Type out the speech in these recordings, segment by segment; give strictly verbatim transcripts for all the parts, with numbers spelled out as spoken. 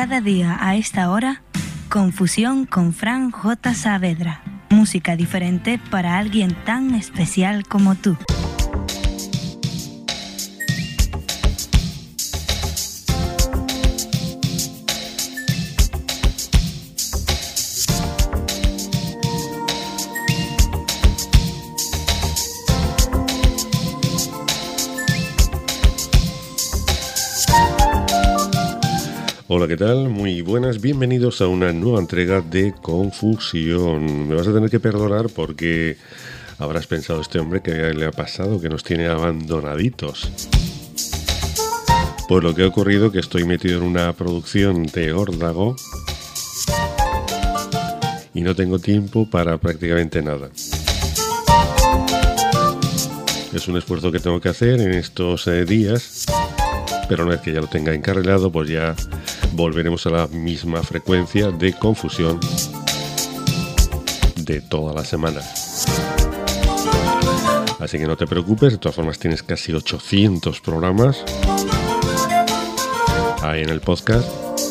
Cada día a esta hora, Confusión con Fran J. Saavedra. Música diferente para alguien tan especial como tú. Hola, ¿qué tal? Muy buenas, bienvenidos a una nueva entrega de Confusión. Me vas a tener que perdonar porque habrás pensado este hombre que le ha pasado, que nos tiene abandonaditos. Pues lo que ha ocurrido es que estoy metido en una producción de órdago y no tengo tiempo para prácticamente nada. Es un esfuerzo que tengo que hacer en estos eh, días, pero una vez que ya lo tenga encarrilado, pues ya volveremos a la misma frecuencia de confusión de toda la semana. Así que no te preocupes, de todas formas tienes casi ochocientos programas ahí en el podcast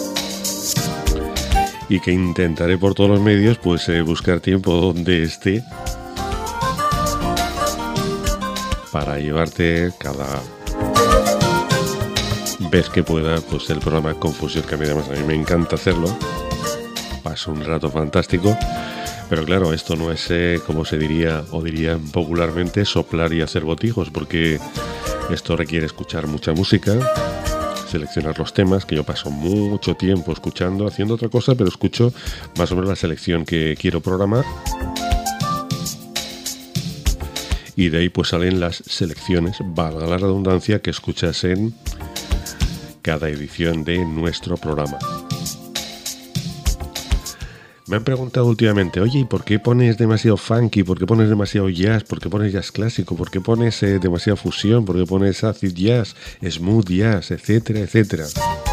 y que intentaré por todos los medios pues eh, buscar tiempo donde esté para llevarte cada vez que pueda pues el programa Confusión, que a mí además a mí me encanta hacerlo, paso un rato fantástico, pero claro, esto no es eh, como se diría o dirían popularmente soplar y hacer botijos, porque esto requiere escuchar mucha música, seleccionar los temas, que yo paso mucho tiempo escuchando, haciendo otra cosa, pero escucho más o menos la selección que quiero programar. Y de ahí pues salen las selecciones, valga la redundancia, que escuchas en cada edición de nuestro programa. Me han preguntado últimamente, oye, ¿y por qué pones demasiado funky? ¿Por qué pones demasiado jazz? ¿Por qué pones jazz clásico? ¿Por qué pones eh, demasiada fusión? ¿Por qué pones acid jazz, smooth jazz, etcétera, etcétera?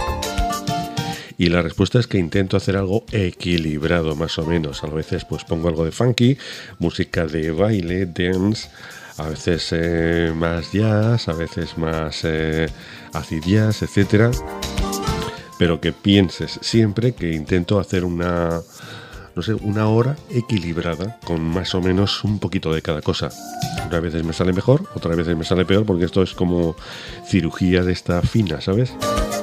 Y la respuesta es que intento hacer algo equilibrado, más o menos. A veces pues pongo algo de funky, música de baile, dance, a veces eh, más jazz, a veces más eh, acid jazz, etcétera. Pero que pienses siempre que intento hacer una, no sé, una hora equilibrada con más o menos un poquito de cada cosa. Unas veces me sale mejor, otras veces me sale peor, porque esto es como cirugía de esta fina, ¿sabes?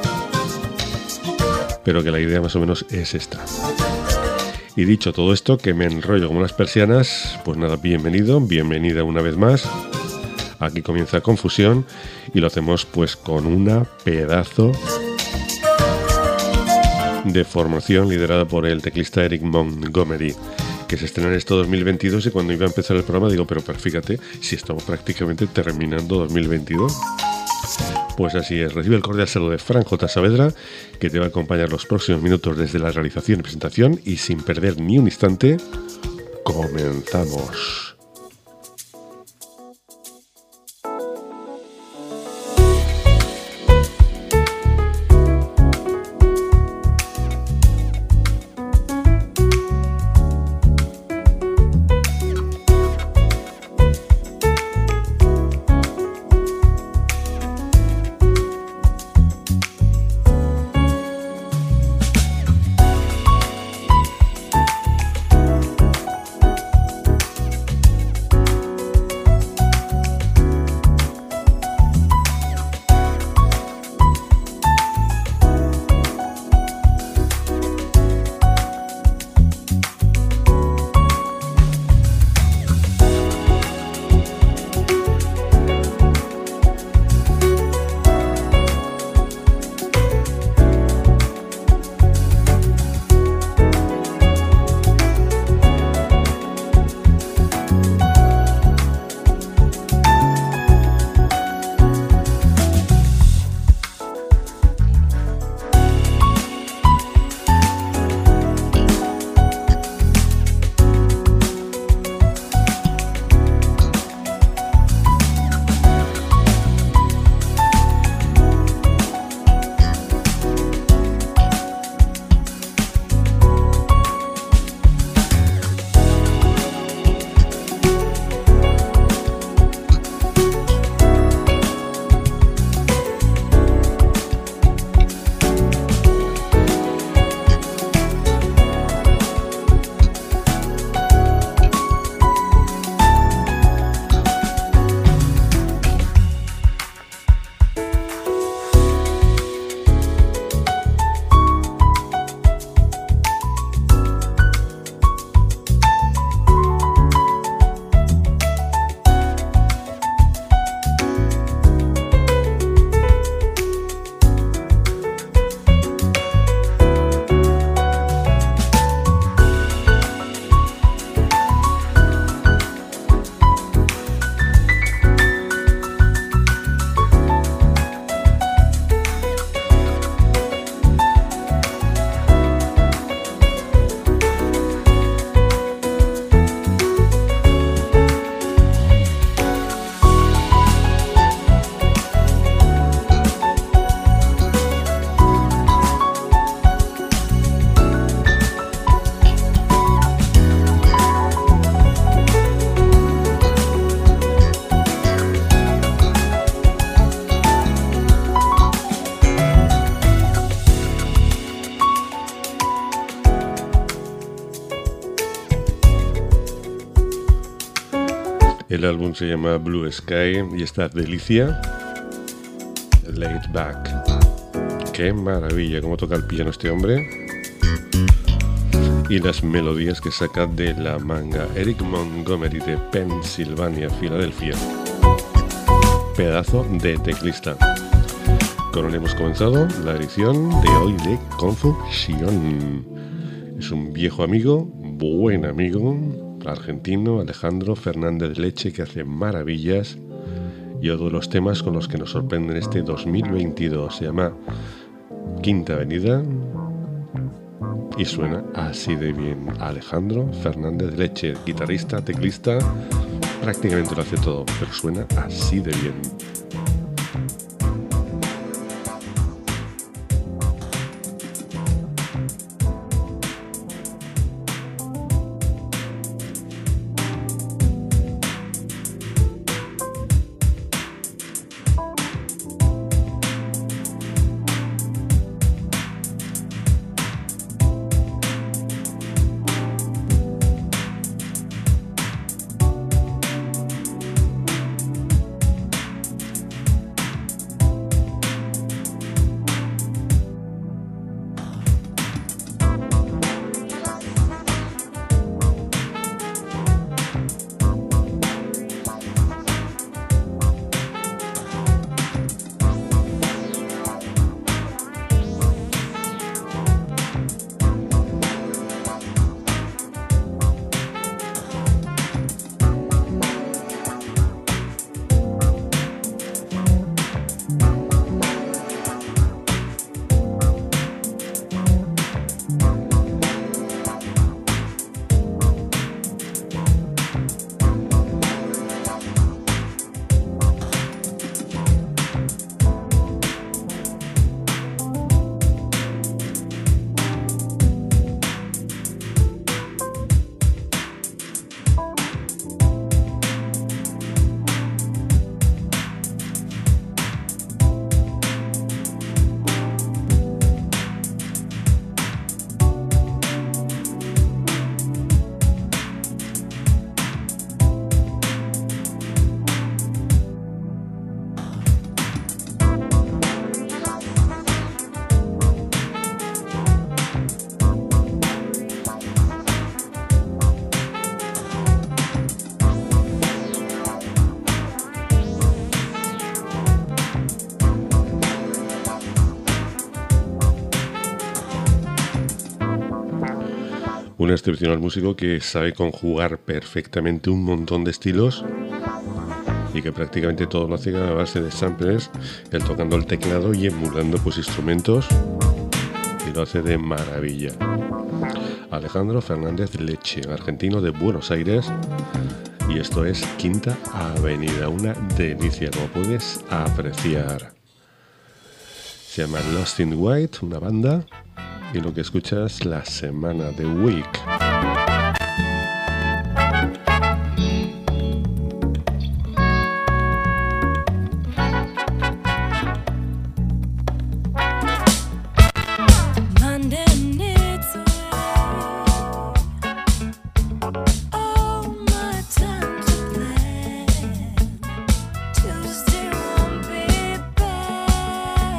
Pero que la idea más o menos es esta. Y dicho todo esto, que me enrollo como las persianas, pues nada, bienvenido, bienvenida una vez más. Aquí comienza Confusión y lo hacemos pues con una pedazo de formación liderada por el teclista Eric Montgomery, que se estrena en este dos mil veintidós, y cuando iba a empezar el programa digo, pero, pero fíjate, si estamos prácticamente terminando dos mil veintidós. Pues así es, recibe el cordial saludo de Fran J. Saavedra, que te va a acompañar los próximos minutos desde la realización y presentación, y sin perder ni un instante, comenzamos. El álbum se llama Blue Sky y esta delicia, Laid Back. Qué maravilla cómo toca el piano este hombre y las melodías que saca de la manga. Eric Montgomery de Pensilvania, Filadelfia. Pedazo de teclista. Con él hemos comenzado la edición de hoy de Confusión. Es un viejo amigo, buen amigo, argentino, Alejandro Fernández Leche, que hace maravillas. Y otro de los temas con los que nos sorprenden este dos mil veintidós se llama Quinta Avenida y suena así de bien. Alejandro Fernández Leche, guitarrista, teclista, prácticamente lo hace todo, pero suena así de bien. Un excepcional músico que sabe conjugar perfectamente un montón de estilos y que prácticamente todo lo hace a base de samplers, él tocando el teclado y emulando pues instrumentos, y lo hace de maravilla. Alejandro Fernández Leche, argentino de Buenos Aires, y esto es Quinta Avenida, una delicia, como puedes apreciar. Se llama Lost in White, una banda, y lo que escuchas la semana de Week.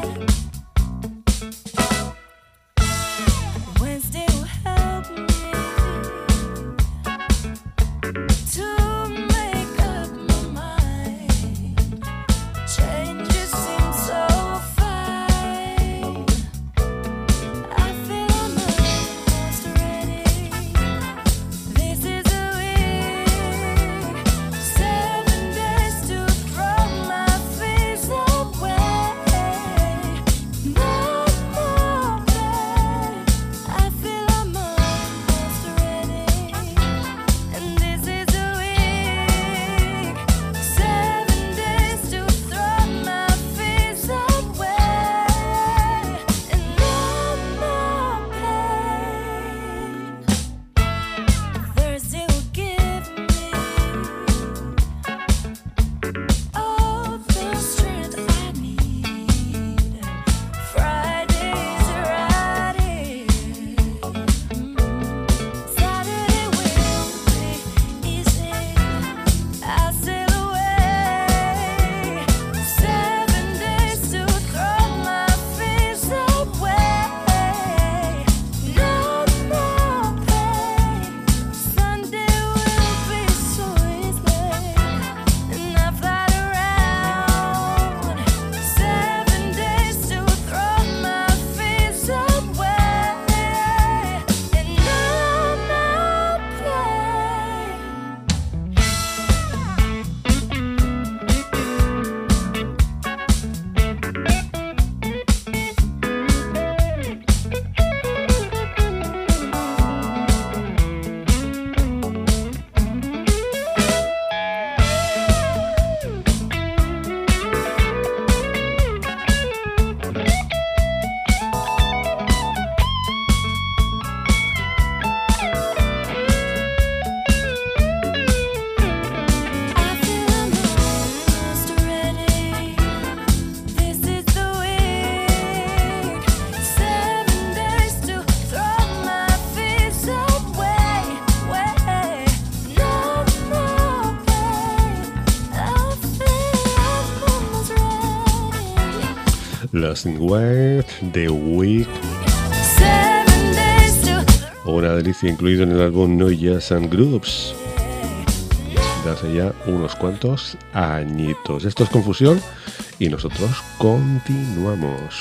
Wednesday will help me. Lost in White, The Week. Una delicia incluido en el álbum No Jazz and Groups de hace ya unos cuantos añitos. Esto es Confusión y nosotros continuamos.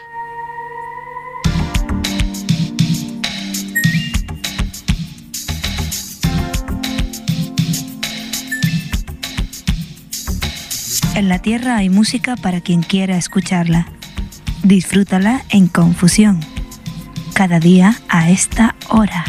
En la Tierra hay música para quien quiera escucharla. Disfrútala en Confusión. Cada día a esta hora.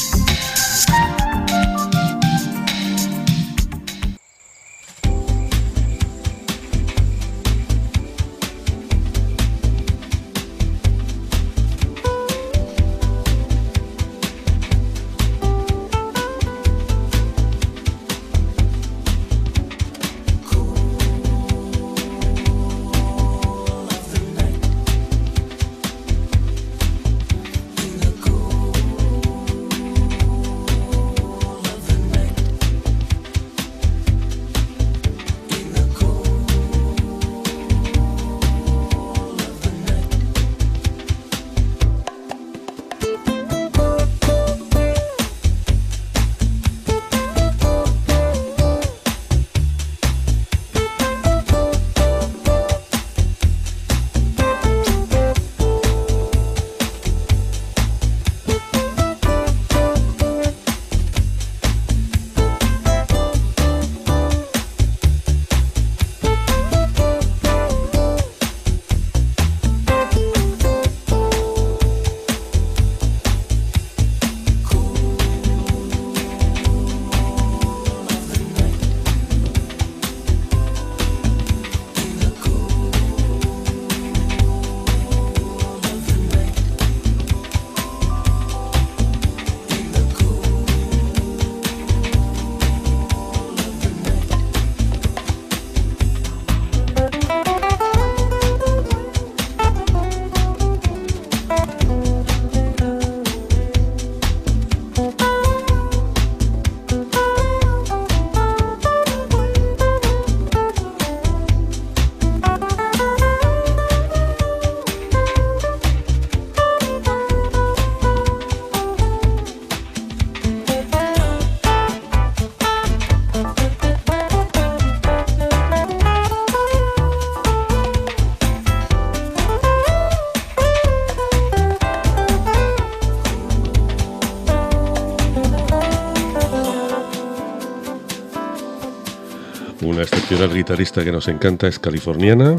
Una excepcional guitarrista que nos encanta es californiana,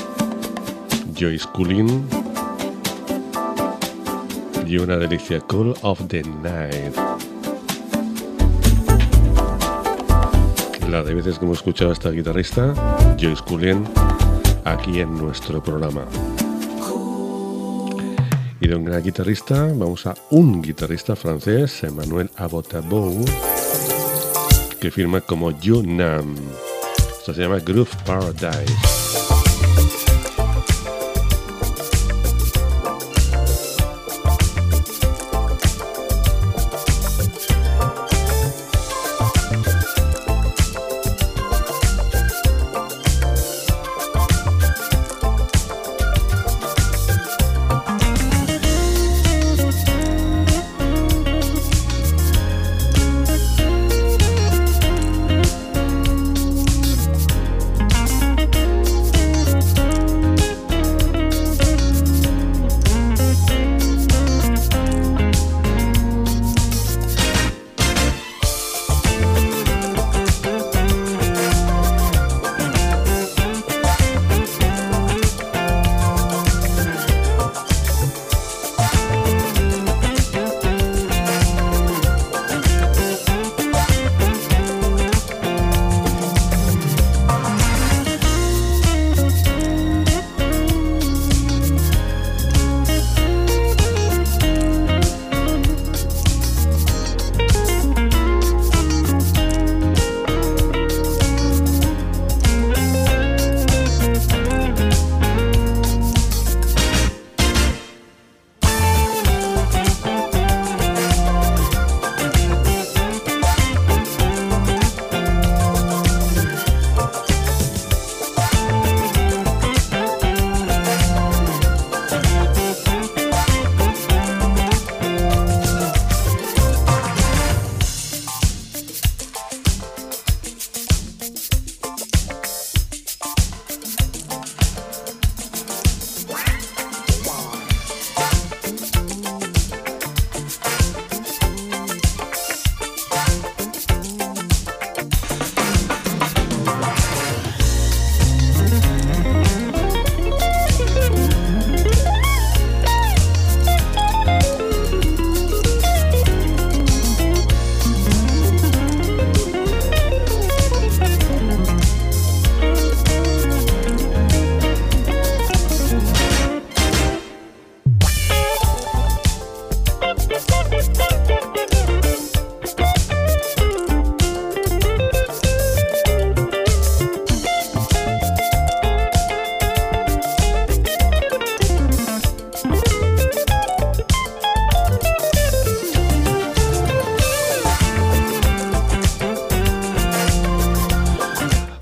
Joyce Cullen, y una delicia, Call of the Night. La de veces que hemos escuchado a esta guitarrista, Joyce Cullen, aquí en nuestro programa. Y de una guitarrista, vamos a un guitarrista francés, Emmanuel Abotabou, que firma como Yunnan. Esto se llama Groove Paradise.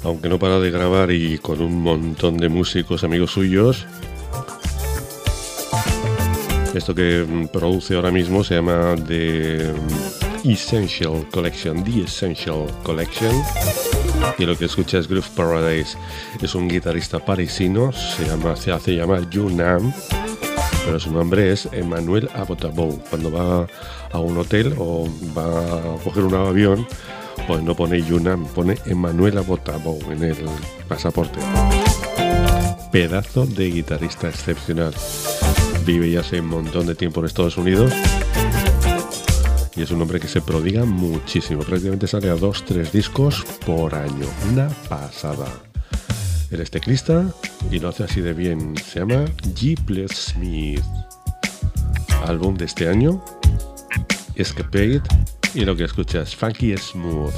aunque no para de grabar y con un montón de músicos amigos suyos. Esto que produce ahora mismo se llama The Essential Collection, The Essential Collection. Y lo que escucha es Groove Paradise. Es un guitarrista parisino, se llama, se hace llamar Yunam, pero su nombre es Emmanuel Abotabou. Cuando va a un hotel o va a coger un avión, pues no pone Yunam, pone Emmanuel Abotabou en el pasaporte. Pedazo de guitarrista excepcional. Vive ya hace un montón de tiempo en Estados Unidos y es un hombre que se prodiga muchísimo. Prácticamente sale a dos, tres discos por año. Una pasada. Él es teclista y lo hace así de bien. Se llama G. Smith. Álbum de este año, Escapade, y lo que escuchas, Funky Smooth.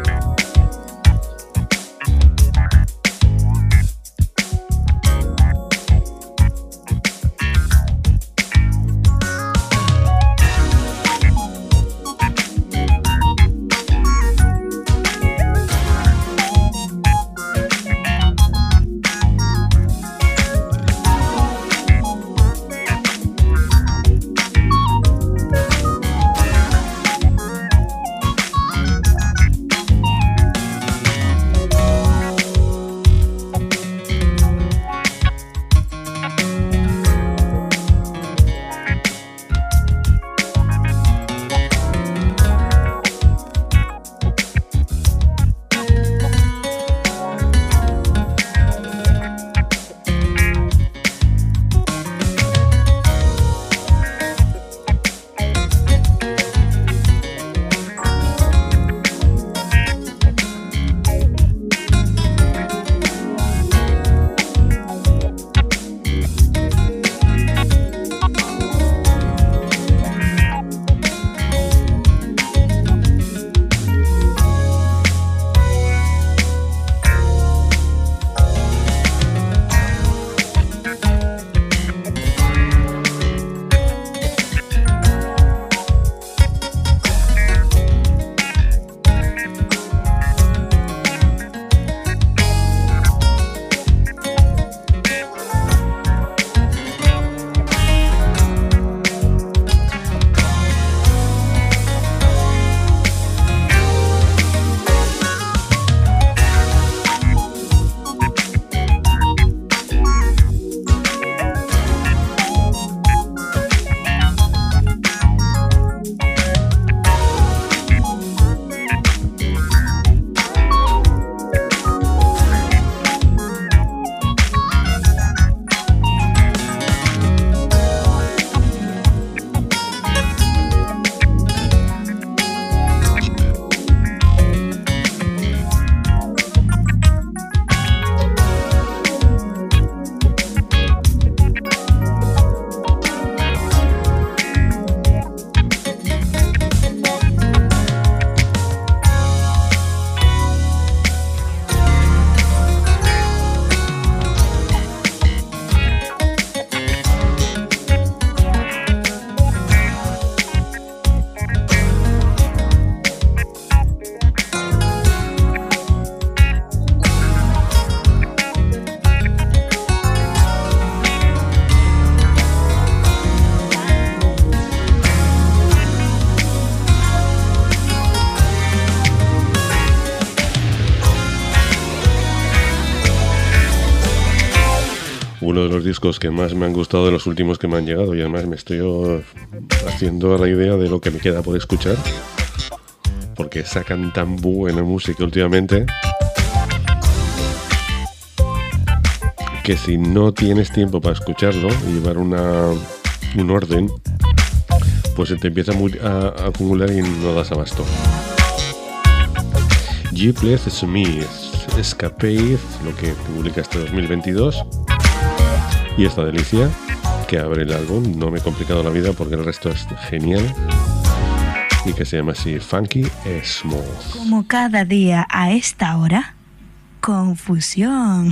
Uno de los discos que más me han gustado de los últimos que me han llegado, y además me estoy haciendo la idea de lo que me queda por escuchar, porque sacan tan buena música últimamente que si no tienes tiempo para escucharlo y llevar una, un orden, pues se te empieza a, a acumular y no das abasto. G. Smith, Escapade, lo que publica este dos mil veintidós. Y esta delicia que abre el álbum, no me he complicado la vida porque el resto es genial, y que se llama así, Funky Smooth. Como cada día a esta hora, confusión.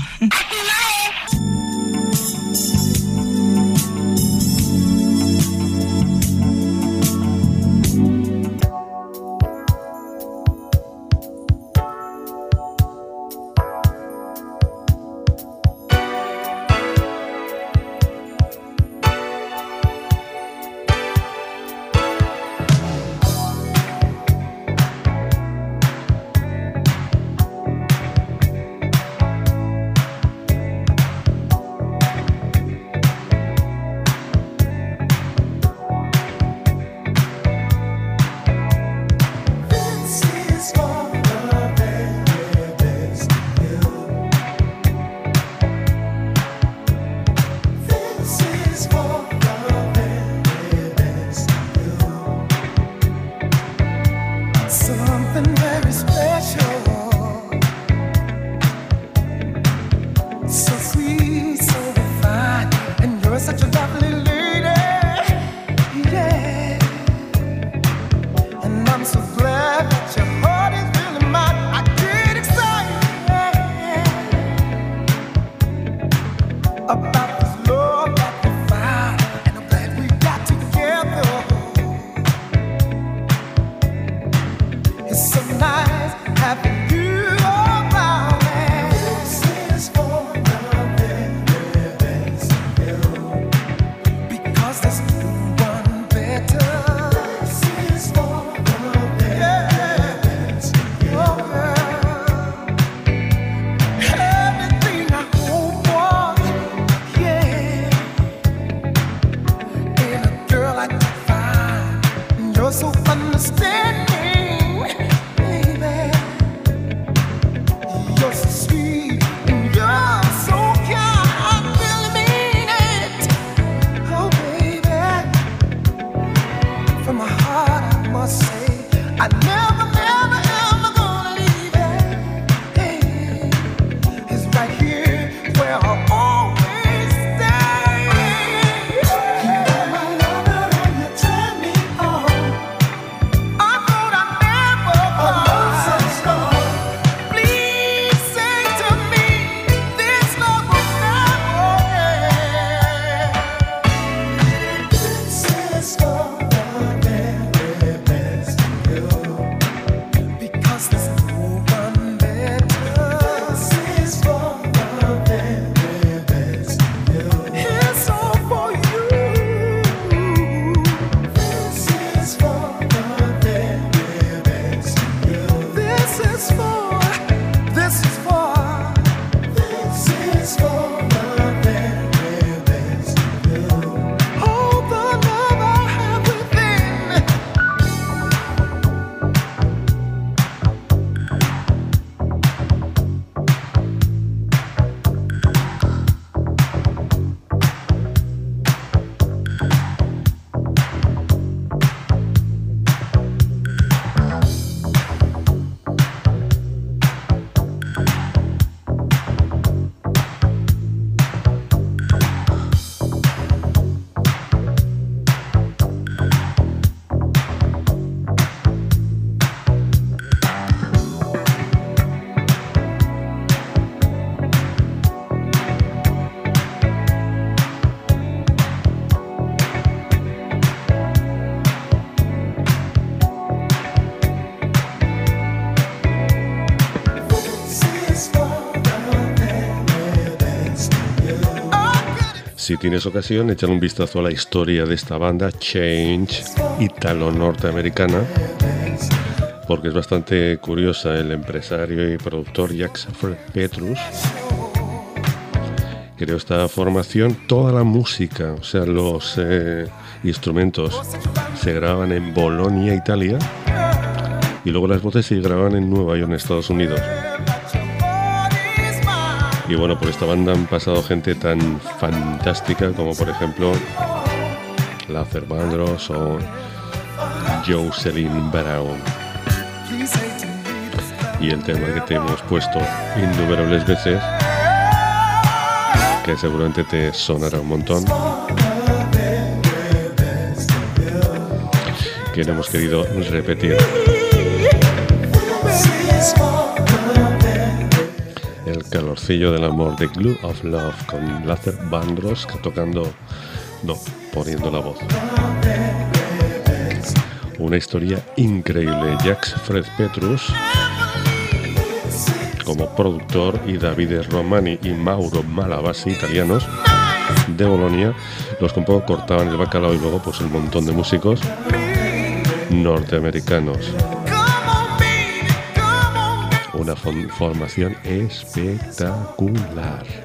Si tienes ocasión, échale un vistazo a la historia de esta banda, Change, italo-norteamericana, porque es bastante curiosa. El empresario y productor Jacques Fred Petrus creó esta formación. Toda la música, o sea, los eh, instrumentos se graban en Bolonia, Italia, y luego las voces se graban en Nueva York, en Estados Unidos. Y bueno, por esta banda han pasado gente tan fantástica como por ejemplo Luther Vandross o Jocelyn Brown. Y el tema que te hemos puesto innumerables veces, que seguramente te sonará un montón, que hemos querido repetir. El calorcillo del amor, de Glue of Love, con Luther Vandross tocando, no, poniendo la voz. Una historia increíble. Jacques Fred Petrus como productor y Davide Romani y Mauro Malavasi, italianos de Bolonia, los que un poco cortaban el bacalao, y luego pues un montón de músicos norteamericanos. Una formación espectacular.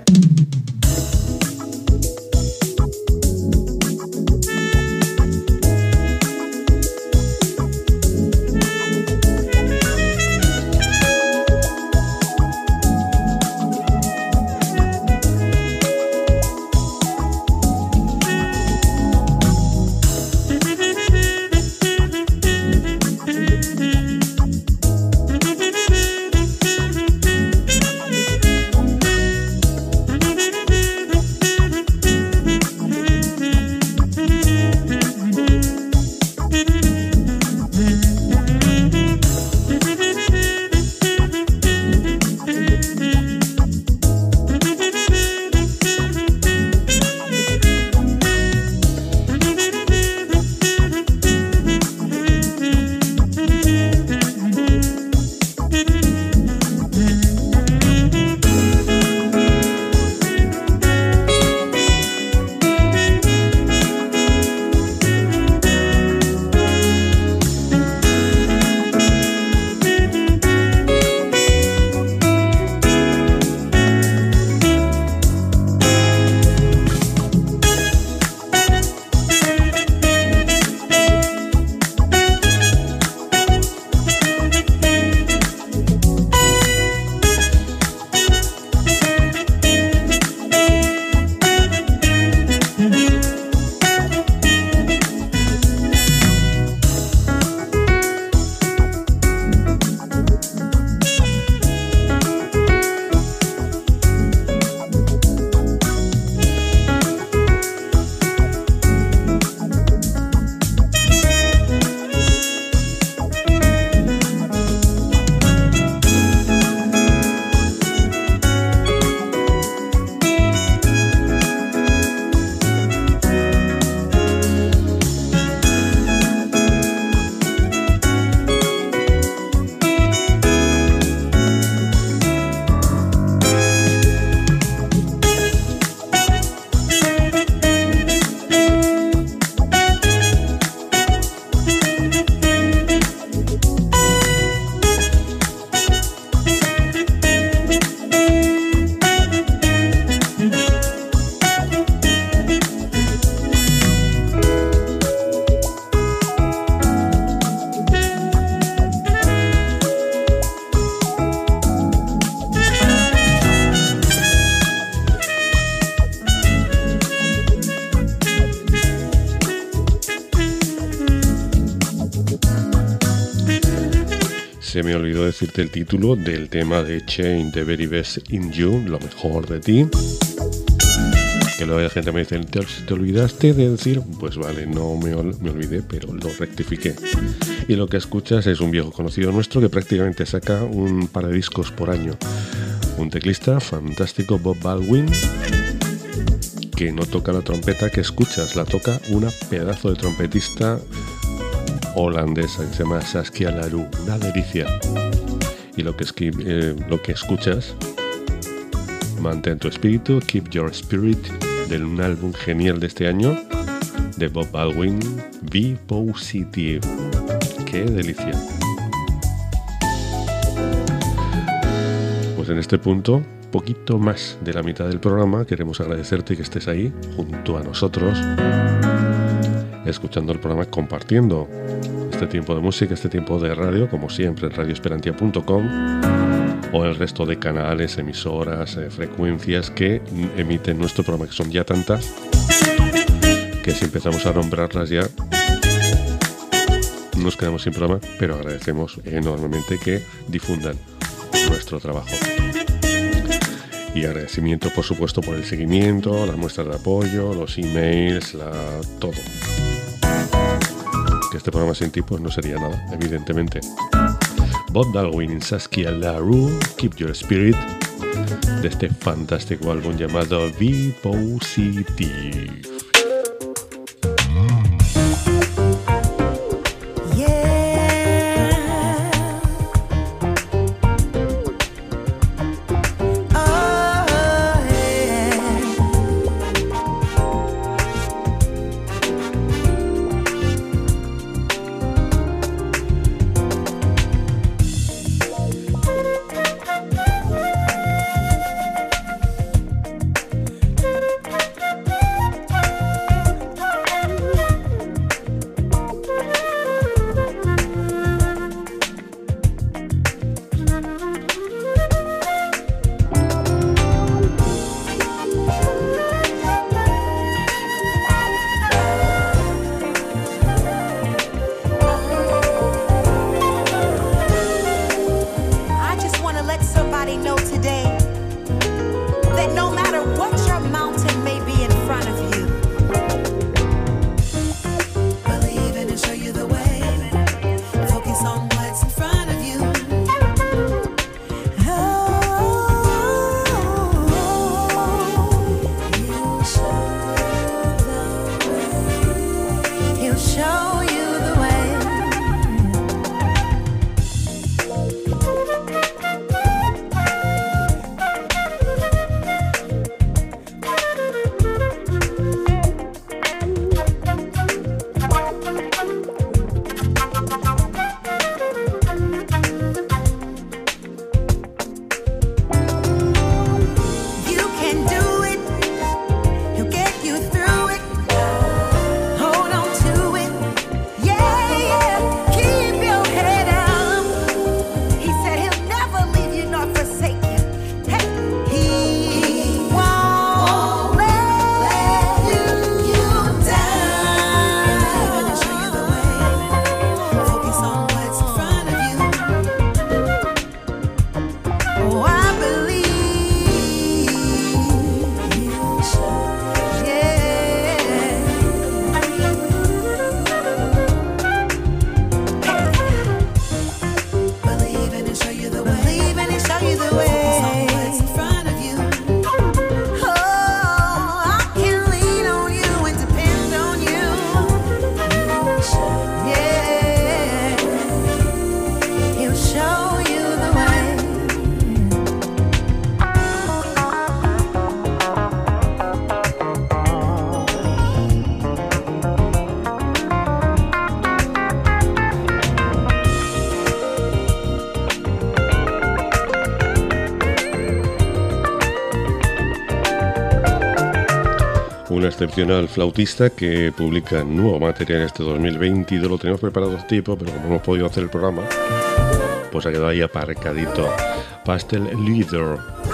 Se me olvidó decirte el título del tema de Chain, The Very Best in You, lo mejor de ti. Que luego la gente me dice, ¿te, te olvidaste de decir? Pues vale, no me, ol me olvidé, pero lo rectifiqué. Y lo que escuchas es un viejo conocido nuestro que prácticamente saca un par de discos por año. Un teclista fantástico, Bob Baldwin, que no toca la trompeta que escuchas, la toca una pedazo de trompetista holandesa que se llama Saskia Larue, una delicia. Y lo que, eh, lo que escuchas, Mantén tu espíritu, Keep Your Spirit, de un álbum genial de este año, de Bob Baldwin, Be Positive. ¡Qué delicia! Pues en este punto, poquito más de la mitad del programa, queremos agradecerte que estés ahí, junto a nosotros, escuchando el programa, compartiendo este tiempo de música, este tiempo de radio, como siempre en radio esperantia punto com, o el resto de canales, emisoras, eh, frecuencias que emiten nuestro programa, que son ya tantas que si empezamos a nombrarlas ya nos quedamos sin programa, pero agradecemos enormemente que difundan nuestro trabajo. Y agradecimiento, por supuesto, por el seguimiento, las muestras de apoyo, los emails, la... todo. Que este programa sin ti pues no sería nada, evidentemente. Bob Baldwin, Saskia Larue, Keep Your Spirit, de este fantástico álbum llamado Be Positive. Un excepcional flautista que publica nuevo material este dos mil veintidós. Lo teníamos preparado a tiempo, pero como no hemos podido hacer el programa, pues ha quedado ahí aparcadito. Pastel Leather,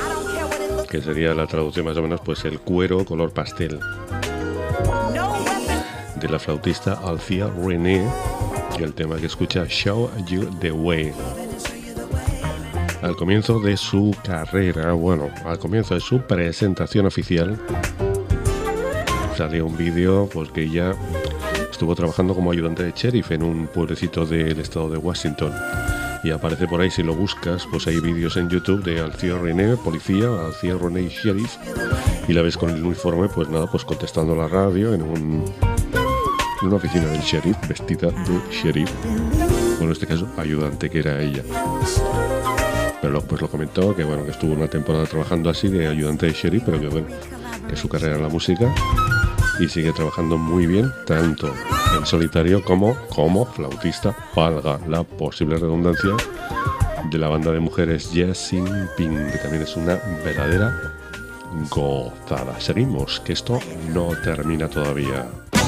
que sería la traducción más o menos, pues el cuero color pastel, de la flautista Althea René, y el tema que escucha, Show You The Way. al comienzo de su carrera, bueno, al comienzo de su presentación oficial, salió un vídeo pues que ella estuvo trabajando como ayudante de sheriff en un pueblecito del estado de Washington. Y aparece por ahí, si lo buscas, pues hay vídeos en YouTube de Althea Renee, policía, Althea Renee, sheriff, y la ves con el uniforme, pues nada, pues contestando a la radio en, un, en una oficina del sheriff, vestida de sheriff. Bueno, en este caso, ayudante, que era ella. Pero luego pues lo comentó, que bueno, que estuvo una temporada trabajando así de ayudante de sheriff, pero que bueno, que su carrera en la música, y sigue trabajando muy bien, tanto en solitario como como flautista, valga la posible redundancia, de la banda de mujeres Jessie Pink, que también es una verdadera gozada. Seguimos, que esto no termina todavía.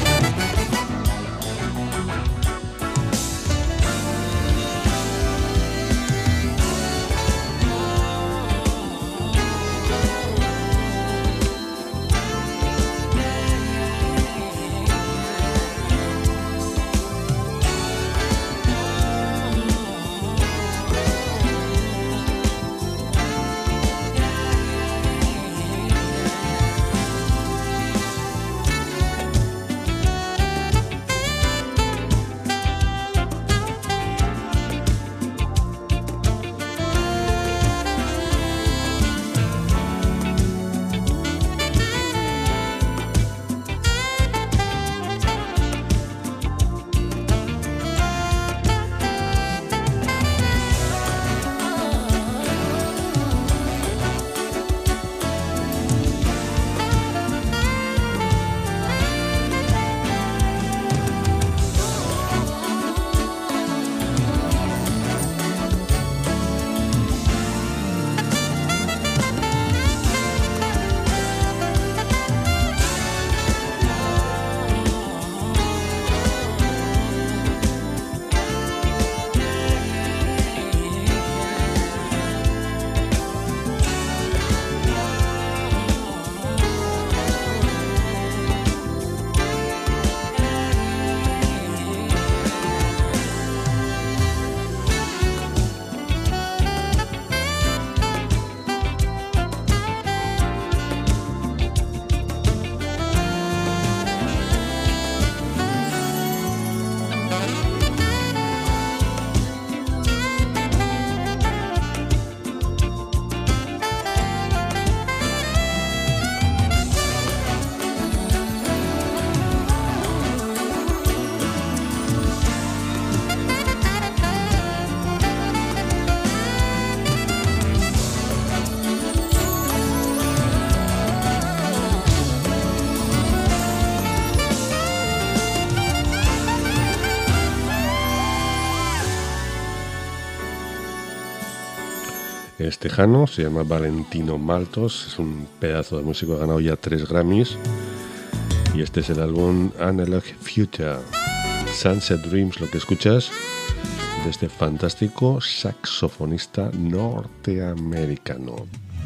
Es tejano, se llama Valentino Maltos, es un pedazo de músico, ha ganado ya tres Grammys, y este es el álbum Analog Future, Sunset Dreams, lo que escuchas de este fantástico saxofonista norteamericano.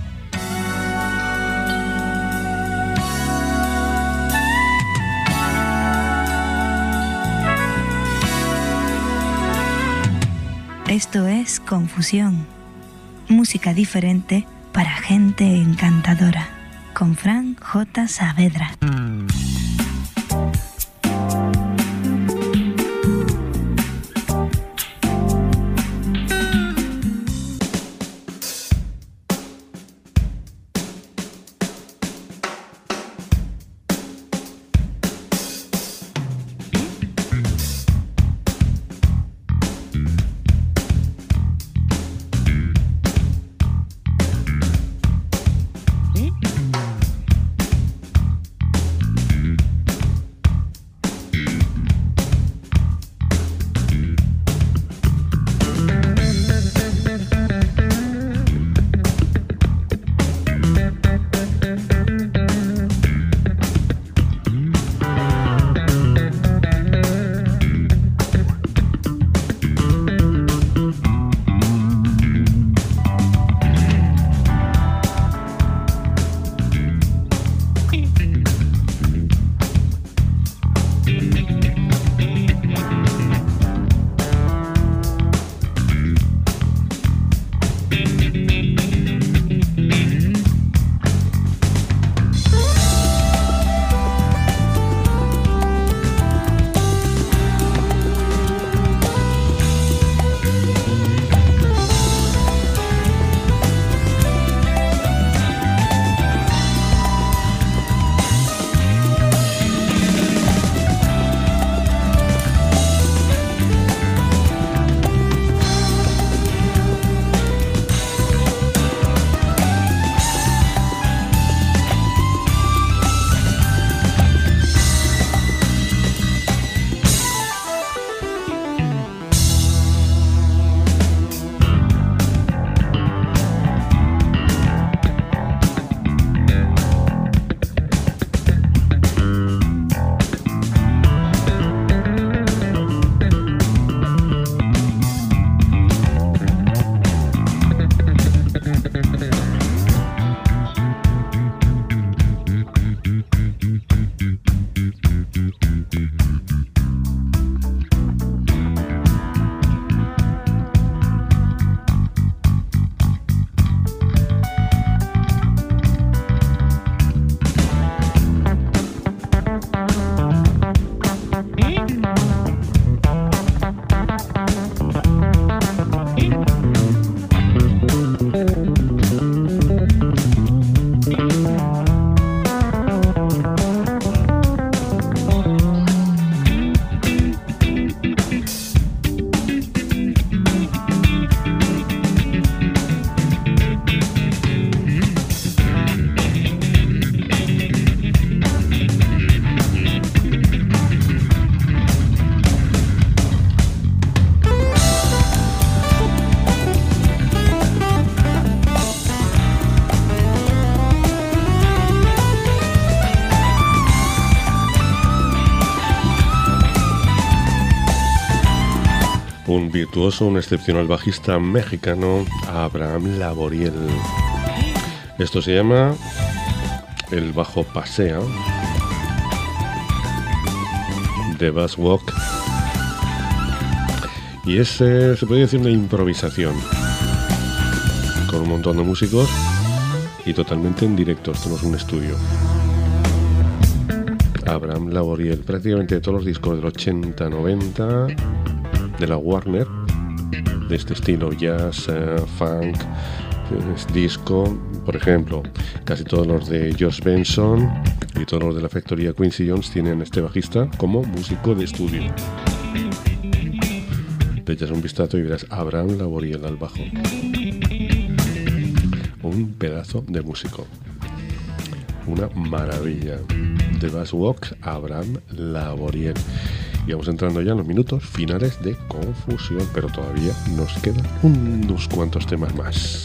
Esto es Confusión. Música diferente para gente encantadora. Con Fran J. Saavedra. virtuoso, un excepcional bajista mexicano, Abraham Laboriel. Esto se llama el bajo Pasea de Bass Walk y es, eh, se podría decir, una improvisación con un montón de músicos y totalmente en directo. Esto no es un estudio. Abraham Laboriel, prácticamente todos los discos del ochenta noventa de la Warner, de este estilo, jazz, eh, funk, eh, disco, por ejemplo, casi todos los de Josh Benson y todos los de la factoría Quincy Jones tienen a este bajista como músico de estudio. Le echas un vistazo y verás Abraham Laboriel al bajo. Un pedazo de músico. Una maravilla. De Bass Walk, Abraham Laboriel. Y vamos entrando ya en los minutos finales de Confusión, pero todavía nos quedan unos cuantos temas más.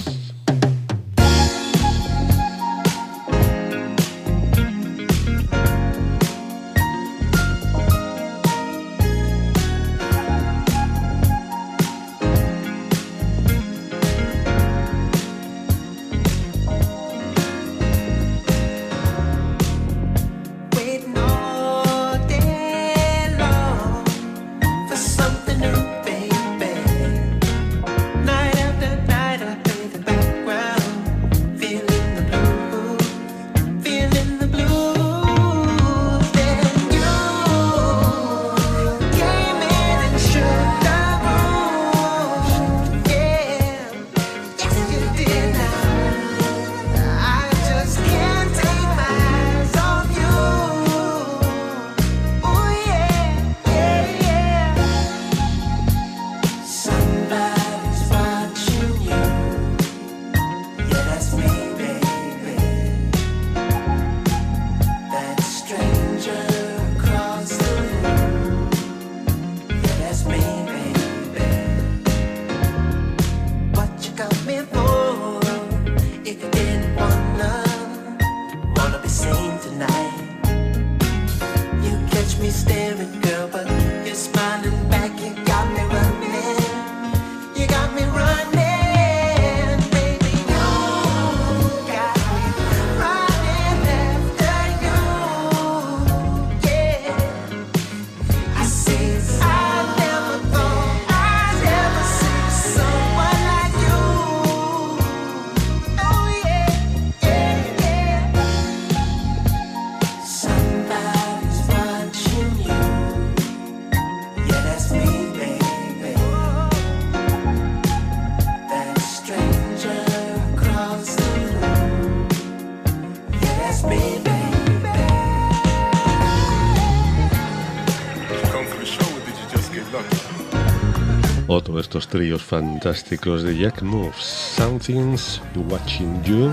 Otro de estos tríos fantásticos de Jack Moves, Something's Watching You,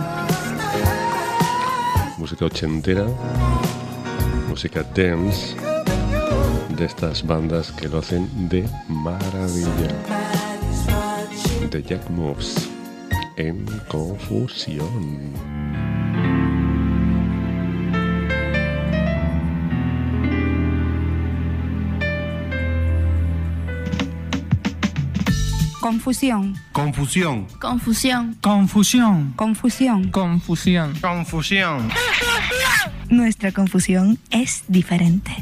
música ochentera, música dance, de estas bandas que lo hacen de maravilla, de Jack Moves, en Confusión. Confusión. Confusión. Confusión. Confusión. Confusión. Confusión. Confusión. Nuestra confusión es diferente.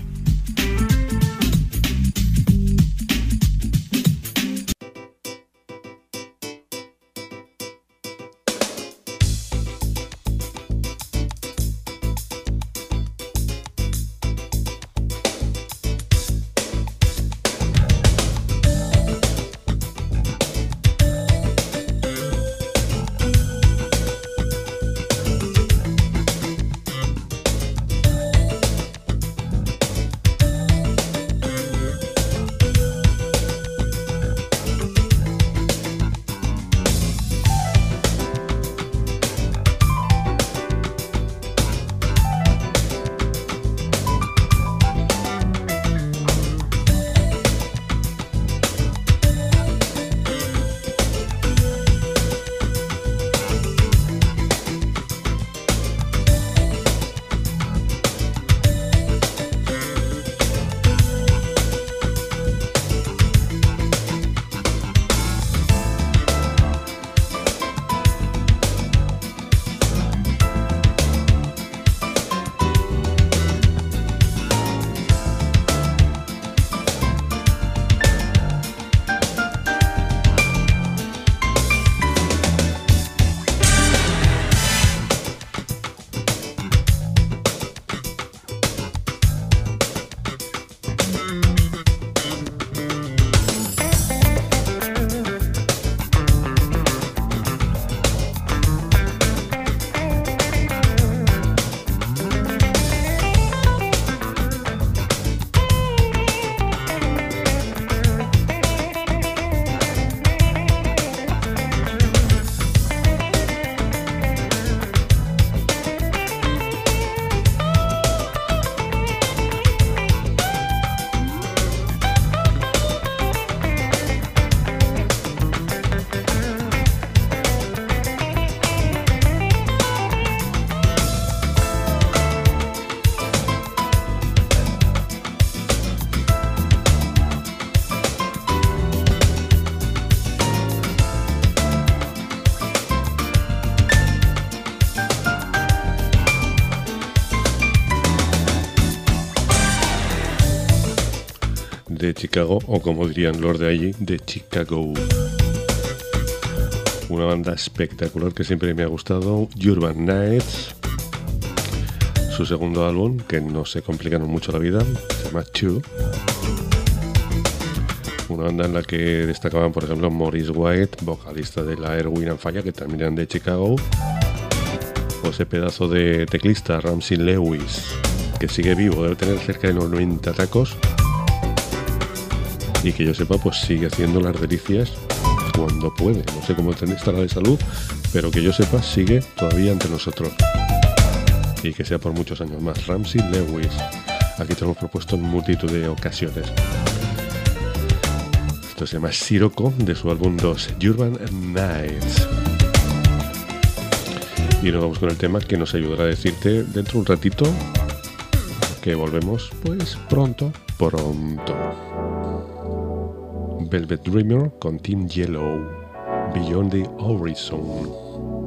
de Chicago, o como dirían los de allí, de Chicago. Una banda espectacular que siempre me ha gustado, Urban Nights. Su segundo álbum, que no se complicaron mucho la vida, se llama Two. Una banda en la que destacaban, por ejemplo, Maurice White, vocalista de la Air, Wind and Fire, que también eran de Chicago, o ese pedazo de teclista Ramsey Lewis, que sigue vivo, debe tener cerca de los noventa tacos, y que yo sepa, pues sigue haciendo las delicias cuando puede. No sé cómo estará de salud, pero que yo sepa, sigue todavía entre nosotros, y que sea por muchos años más. Ramsey Lewis, aquí te lo hemos propuesto en multitud de ocasiones. Esto se llama Sirocco, de su álbum dos, Urban Nights. Y nos vamos con el tema que nos ayudará a decirte dentro de un ratito que volvemos, pues pronto, pronto. Velvet Dreamer con Team Yellow, Beyond the Horizon.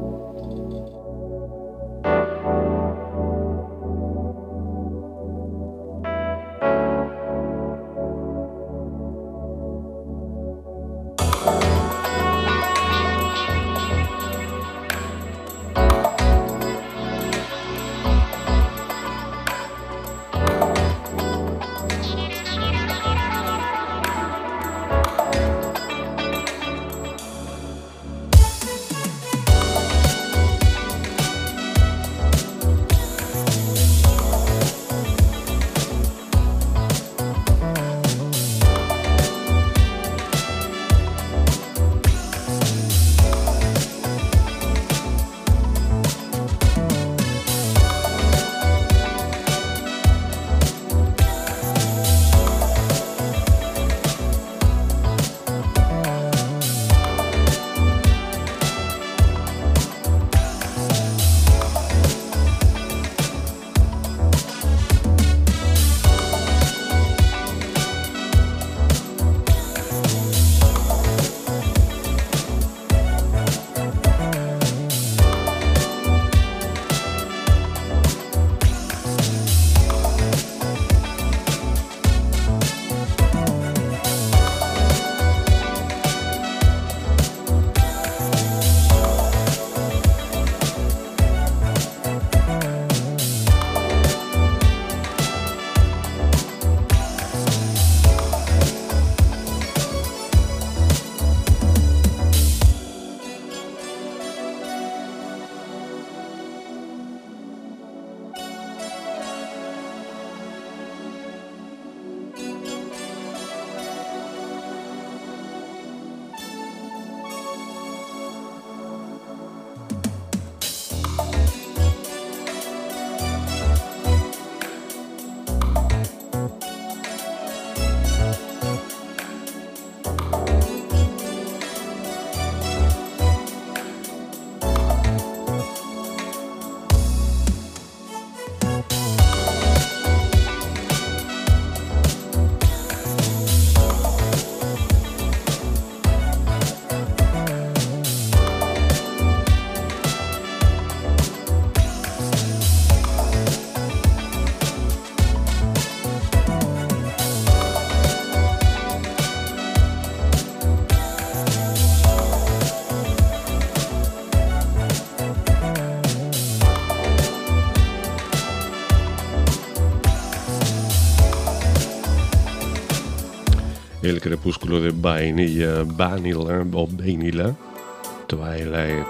El crepúsculo de Vainilla, Vanilla o Vanilla, Twilight,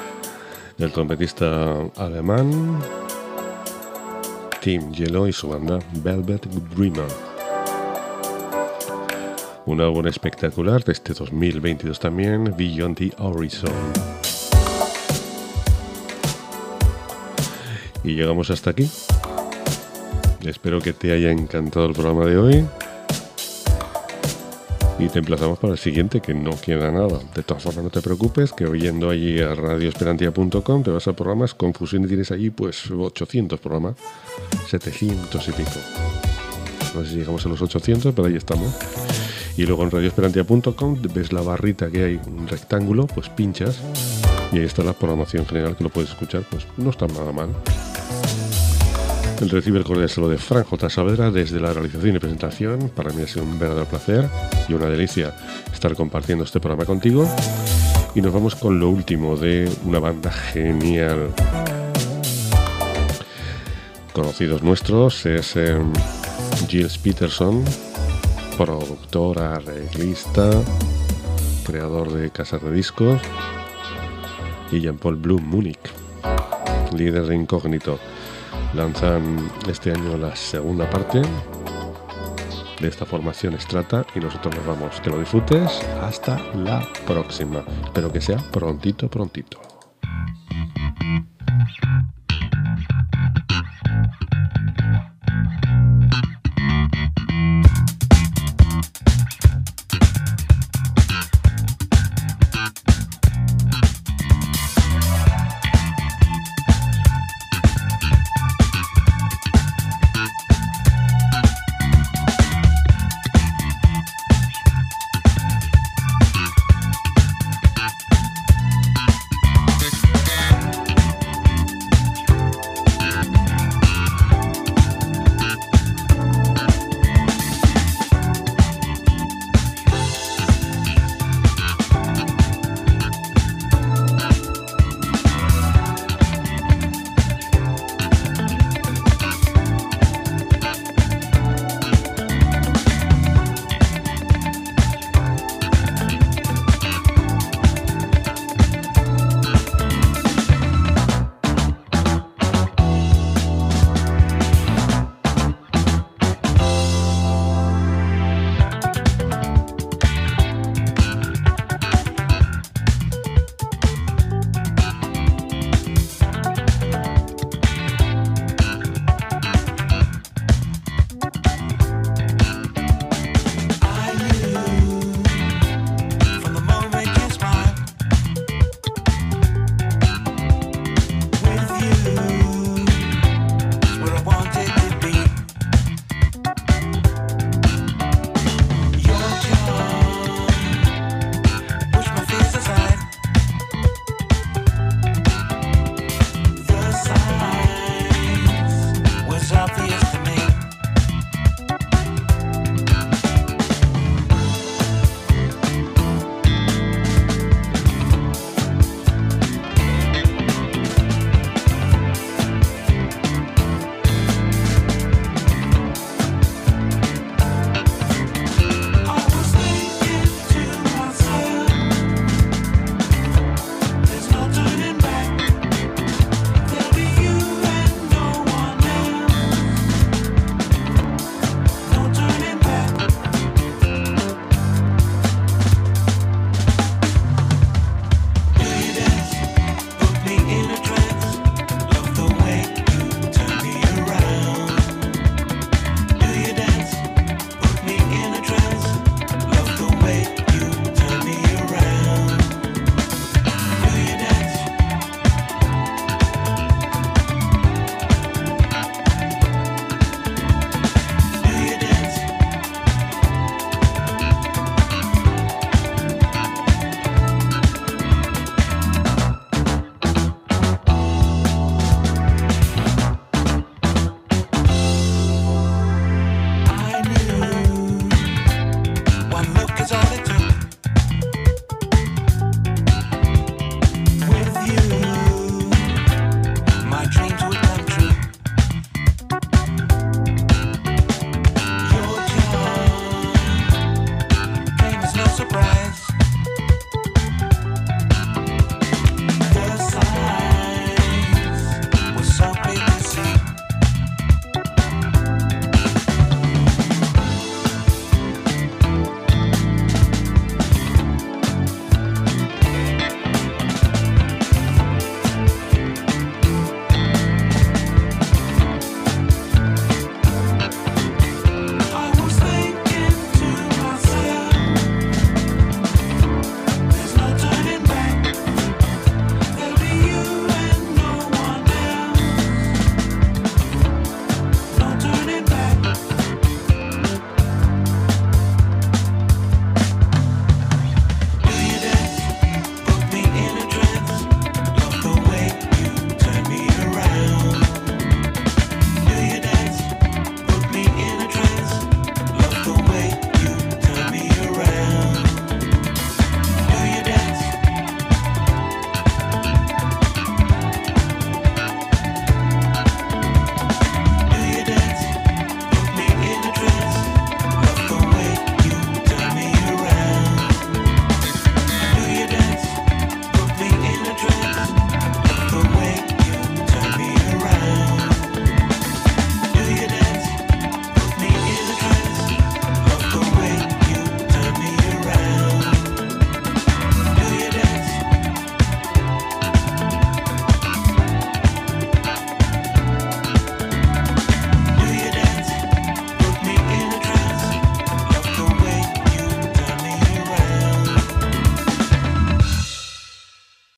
del trompetista alemán Team Yellow y su banda Velvet Dreamer. Un álbum espectacular de este dos mil veintidós también, Beyond the Horizon. Y llegamos hasta aquí. Espero que te haya encantado el programa de hoy. Y te emplazamos para el siguiente, que no queda nada. De todas formas, no te preocupes, que oyendo allí a radio esperantia punto com te vas a programas Confusión y tienes allí pues ochocientos programas, setecientos y pico. No sé si llegamos a los ochocientos, pero ahí estamos. Y luego en radio esperantia punto com ves la barrita que hay, un rectángulo, pues pinchas y ahí está la programación general que lo puedes escuchar, pues no está nada mal. El recibe el cordial saludo de Fran J. Saavedra desde la realización y presentación. Para mí ha sido un verdadero placer y una delicia estar compartiendo este programa contigo. Y nos vamos con lo último de una banda genial. Conocidos nuestros es eh, Gilles Peterson, productor, arreglista, creador de casas de discos, y Jean-Paul Blum Munich, líder de Incógnito. Lanzan este año la segunda parte de esta formación Strata y nosotros nos vamos. Que lo disfrutes. Hasta la próxima. Espero que sea prontito, prontito.